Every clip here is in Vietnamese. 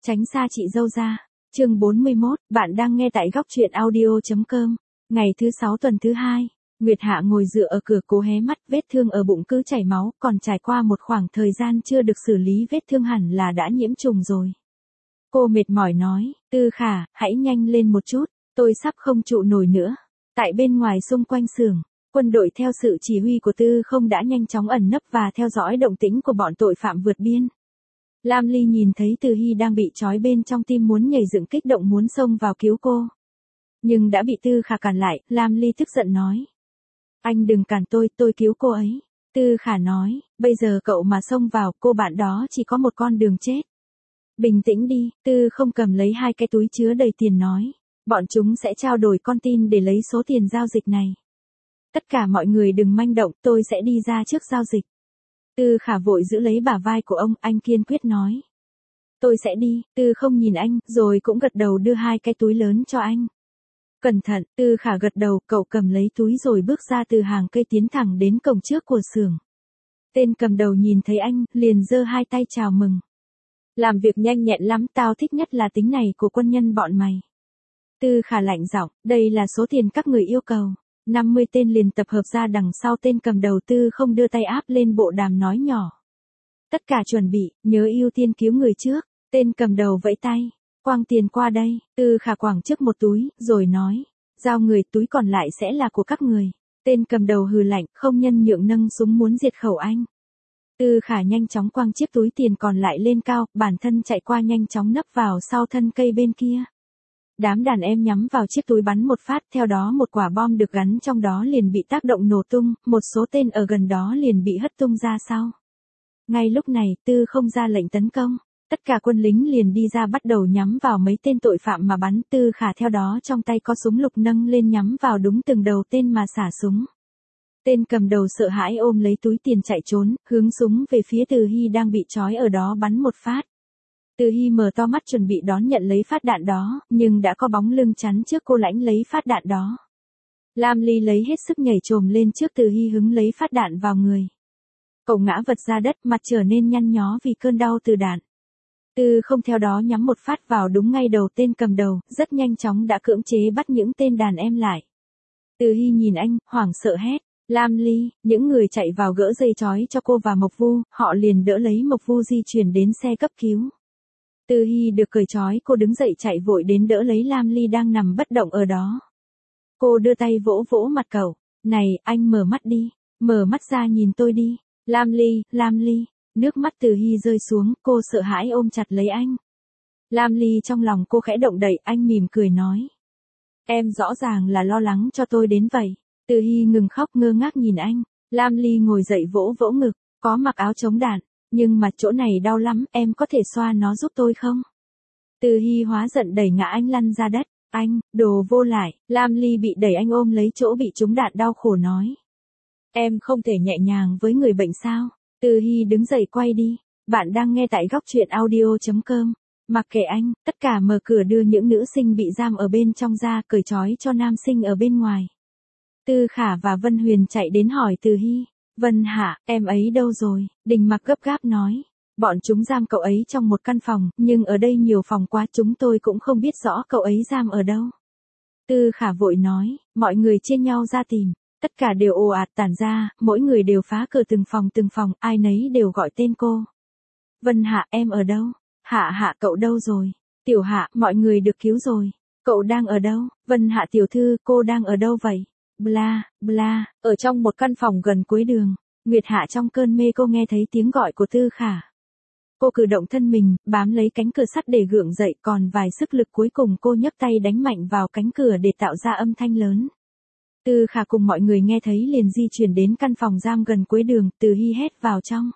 Tránh xa chị dâu ra. Chương 41, bạn đang nghe tại góc truyện audio.com. Ngày thứ 6 tuần thứ 2, Nguyệt Hạ ngồi dựa ở cửa cố hé mắt, vết thương ở bụng cứ chảy máu, còn trải qua một khoảng thời gian chưa được xử lý vết thương hẳn là đã nhiễm trùng rồi. Cô mệt mỏi nói, Tư Khả, hãy nhanh lên một chút, tôi sắp không trụ nổi nữa. Tại bên ngoài xung quanh xưởng, quân đội theo sự chỉ huy của Tư Không đã nhanh chóng ẩn nấp và theo dõi động tĩnh của bọn tội phạm vượt biên. Lam Ly nhìn thấy Từ Hy đang bị trói bên trong tim muốn nhảy dựng kích động muốn xông vào cứu cô. Nhưng đã bị Tư Khả cản lại, Lam Ly tức giận nói. Anh đừng cản tôi cứu cô ấy. Tư Khả nói, bây giờ cậu mà xông vào, cô bạn đó chỉ có một con đường chết. Bình tĩnh đi, Tư Không cầm lấy 2 cái túi chứa đầy tiền nói. Bọn chúng sẽ trao đổi con tin để lấy số tiền giao dịch này. Tất cả mọi người đừng manh động, tôi sẽ đi ra trước giao dịch. Tư Khả vội giữ lấy bả vai của ông, anh kiên quyết nói. Tôi sẽ đi, Tư Không nhìn anh, rồi cũng gật đầu đưa 2 cái túi lớn cho anh. Cẩn thận, Tư Khả gật đầu, cậu cầm lấy túi rồi bước ra từ hàng cây tiến thẳng đến cổng trước của xưởng. Tên cầm đầu nhìn thấy anh, liền giơ 2 tay chào mừng. Làm việc nhanh nhẹn lắm, tao thích nhất là tính này của quân nhân bọn mày. Tư Khả lạnh giọng, đây là số tiền các người yêu cầu. 50 tên liền tập hợp ra đằng sau tên cầm đầu. Tư Không đưa tay áp lên bộ đàm nói nhỏ. Tất cả chuẩn bị, nhớ ưu tiên cứu người trước. Tên cầm đầu vẫy tay, quăng tiền qua đây. Tư Khả quẳng trước một túi, rồi nói. Giao người, túi còn lại sẽ là của các người. Tên cầm đầu hừ lạnh, không nhân nhượng nâng súng muốn diệt khẩu anh. Tư Khả nhanh chóng quăng chiếc túi tiền còn lại lên cao, bản thân chạy qua nhanh chóng nấp vào sau thân cây bên kia. Đám đàn em nhắm vào chiếc túi bắn một phát, theo đó một quả bom được gắn trong đó liền bị tác động nổ tung, một số tên ở gần đó liền bị hất tung ra sau. Ngay lúc này, Tư Không ra lệnh tấn công, tất cả quân lính liền đi ra bắt đầu nhắm vào mấy tên tội phạm mà bắn. Tư Khả theo đó trong tay có súng lục nâng lên nhắm vào đúng từng đầu tên mà xả súng. Tên cầm đầu sợ hãi ôm lấy túi tiền chạy trốn, hướng súng về phía Từ Hy đang bị trói ở đó bắn một phát. Từ Hy mở to mắt chuẩn bị đón nhận lấy phát đạn đó, nhưng đã có bóng lưng chắn trước cô lãnh lấy phát đạn đó. Lam Ly lấy hết sức nhảy chồm lên trước Từ Hy hứng lấy phát đạn vào người. Cậu ngã vật ra đất, mặt trở nên nhăn nhó vì cơn đau từ đạn. Tư Không theo đó nhắm một phát vào đúng ngay đầu tên cầm đầu, rất nhanh chóng đã cưỡng chế bắt những tên đàn em lại. Từ Hy nhìn anh, hoảng sợ hét. Lam Ly, những người chạy vào gỡ dây trói cho cô và Mộc Vu, họ liền đỡ lấy Mộc Vu di chuyển đến xe cấp cứu. Từ Hy được cởi trói, cô đứng dậy chạy vội đến đỡ lấy Lam Ly đang nằm bất động ở đó. Cô đưa tay vỗ vỗ mặt cậu. Này, anh mở mắt đi, mở mắt ra nhìn tôi đi. Lam Ly, nước mắt Từ Hy rơi xuống, cô sợ hãi ôm chặt lấy anh. Lam Ly trong lòng cô khẽ động đậy, anh mỉm cười nói. Em rõ ràng là lo lắng cho tôi đến vậy. Từ Hy ngừng khóc ngơ ngác nhìn anh. Lam Ly ngồi dậy vỗ vỗ ngực, có mặc áo chống đạn. Nhưng mà chỗ này đau lắm, em có thể xoa nó giúp tôi không? Từ Hy hóa giận đẩy ngã anh lăn ra đất. Anh, đồ vô lại. Lam Ly bị đẩy anh ôm lấy chỗ bị trúng đạn đau khổ nói. Em không thể nhẹ nhàng với người bệnh sao? Từ Hy đứng dậy quay đi. Bạn đang nghe tại góc truyện audio.com. Mặc kệ anh, tất cả mở cửa đưa những nữ sinh bị giam ở bên trong ra, cởi trói cho nam sinh ở bên ngoài. Tư Khả và Vân Huyền chạy đến hỏi Từ Hy. Vân Hạ, em ấy đâu rồi? Đình Mặc gấp gáp nói. Bọn chúng giam cậu ấy trong một căn phòng, nhưng ở đây nhiều phòng quá chúng tôi cũng không biết rõ cậu ấy giam ở đâu. Tư Khả vội nói, mọi người chia nhau ra tìm. Tất cả đều ồ ạt tản ra, mỗi người đều phá cửa từng phòng, ai nấy đều gọi tên cô. Vân Hạ, em ở đâu? Hạ, cậu đâu rồi? Tiểu Hạ, mọi người được cứu rồi. Cậu đang ở đâu? Vân Hạ tiểu thư, cô đang ở đâu vậy? Bla, ở trong một căn phòng gần cuối đường. Nguyệt Hạ trong cơn mê cô nghe thấy tiếng gọi của Tư Khả. Cô cử động thân mình, bám lấy cánh cửa sắt để gượng dậy, còn vài sức lực cuối cùng cô nhấc tay đánh mạnh vào cánh cửa để tạo ra âm thanh lớn. Tư Khả cùng mọi người nghe thấy liền di chuyển đến căn phòng giam gần cuối đường. Từ Hy hét vào trong.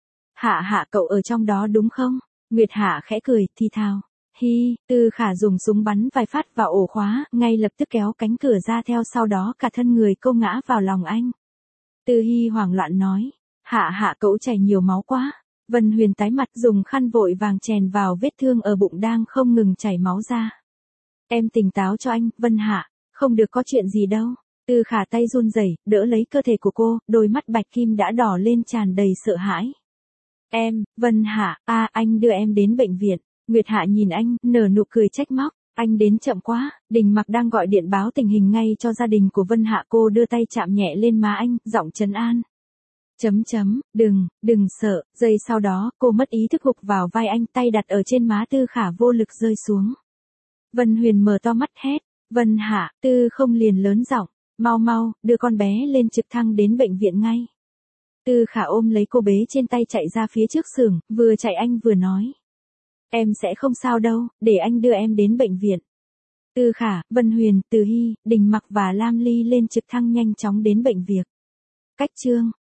Hạ, cậu ở trong đó đúng không? Nguyệt Hạ khẽ cười, thì thào. Hi, Tư Khả dùng súng bắn vài phát vào ổ khóa, ngay lập tức kéo cánh cửa ra theo sau đó cả thân người cô ngã vào lòng anh. Từ Hy hoảng loạn nói. Hạ, cậu chảy nhiều máu quá. Vân Huyền tái mặt dùng khăn vội vàng chèn vào vết thương ở bụng đang không ngừng chảy máu ra. Em tỉnh táo cho anh, Vân Hạ, không được có chuyện gì đâu. Tư Khả tay run rẩy, đỡ lấy cơ thể của cô, đôi mắt bạch kim đã đỏ lên tràn đầy sợ hãi. Em, Vân Hạ, anh đưa em đến bệnh viện. Nguyệt Hạ nhìn anh, nở nụ cười trách móc. Anh đến chậm quá, Đình Mặc đang gọi điện báo tình hình ngay cho gia đình của Vân Hạ. Cô đưa tay chạm nhẹ lên má anh, giọng trấn an. Đừng sợ, giây sau đó, cô mất ý thức gục vào vai anh, tay đặt ở trên má Tư Khả vô lực rơi xuống. Vân Huyền mở to mắt hét, Vân Hạ, Tư không liền lớn giọng, mau, đưa con bé lên trực thăng đến bệnh viện ngay. Tư Khả ôm lấy cô bé trên tay chạy ra phía trước xưởng, vừa chạy anh vừa nói. Em sẽ không sao đâu, để anh đưa em đến bệnh viện. Tư Khả, Vân Huyền, Từ Hy, Đình Mặc và Lam Ly lên trực thăng nhanh chóng đến bệnh viện. Cách chương